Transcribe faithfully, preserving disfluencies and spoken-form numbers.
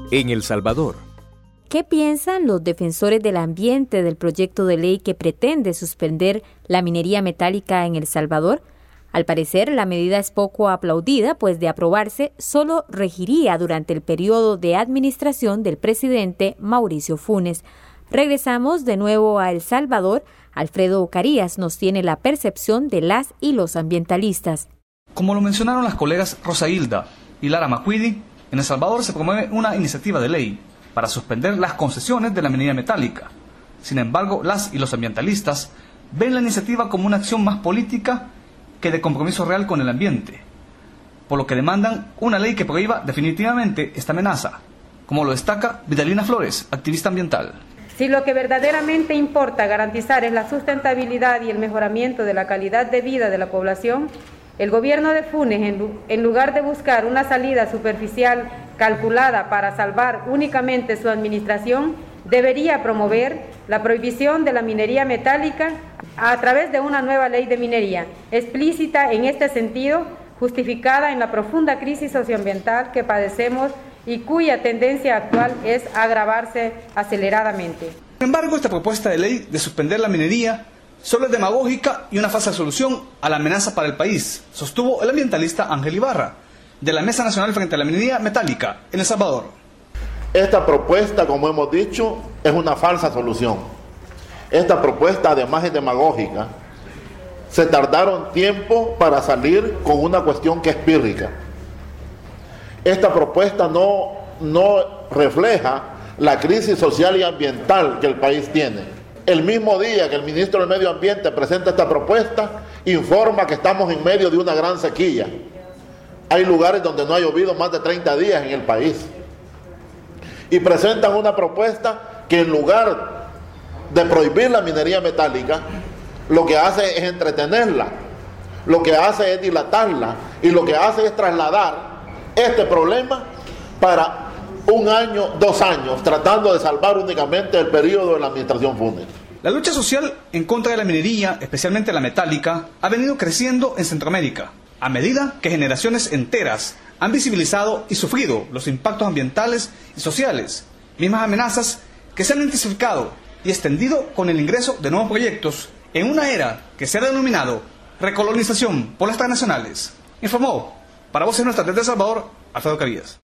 En El Salvador. ¿Qué piensan los defensores del ambiente del proyecto de ley que pretende suspender la minería metálica en El Salvador? Al parecer, la medida es poco aplaudida, pues de aprobarse, solo regiría durante el periodo de administración del presidente Mauricio Funes. Regresamos de nuevo a El Salvador. Alfredo Carías nos tiene la percepción de las y los ambientalistas. Como lo mencionaron las colegas Rosa Hilda y Lara Macuidi, en El Salvador se promueve una iniciativa de ley para suspender las concesiones de la minería metálica. Sin embargo, las y los ambientalistas ven la iniciativa como una acción más política que de compromiso real con el ambiente, por lo que demandan una ley que prohíba definitivamente esta amenaza, como lo destaca Vidalina Flores, activista ambiental. Si lo que verdaderamente importa garantizar es la sustentabilidad y el mejoramiento de la calidad de vida de la población, el gobierno de Funes, en lugar de buscar una salida superficial calculada para salvar únicamente su administración, debería promover la prohibición de la minería metálica a través de una nueva ley de minería, explícita en este sentido, justificada en la profunda crisis socioambiental que padecemos y cuya tendencia actual es agravarse aceleradamente. Sin embargo, esta propuesta de ley de suspender la minería solo es demagógica y una falsa solución a la amenaza para el país, sostuvo el ambientalista Ángel Ibarra, de la Mesa Nacional frente a la Minería Metálica en El Salvador. Esta propuesta, como hemos dicho, es una falsa solución. Esta propuesta, además, es demagógica. Se tardaron tiempo para salir con una cuestión que es pírrica. Esta propuesta no, no refleja la crisis social y ambiental que el país tiene. El mismo día que el ministro del Medio Ambiente presenta esta propuesta, informa que estamos en medio de una gran sequía. Hay lugares donde no ha llovido más de treinta días en el país. Y presentan una propuesta que en lugar de prohibir la minería metálica, lo que hace es entretenerla, lo que hace es dilatarla y lo que hace es trasladar este problema para un año, dos años, tratando de salvar únicamente el periodo de la administración Funes. La lucha social en contra de la minería, especialmente la metálica, ha venido creciendo en Centroamérica, a medida que generaciones enteras han visibilizado y sufrido los impactos ambientales y sociales, mismas amenazas que se han intensificado y extendido con el ingreso de nuevos proyectos en una era que se ha denominado recolonización por las transnacionales. Informó para Voces Nuestras desde El Salvador, Alfredo Carías.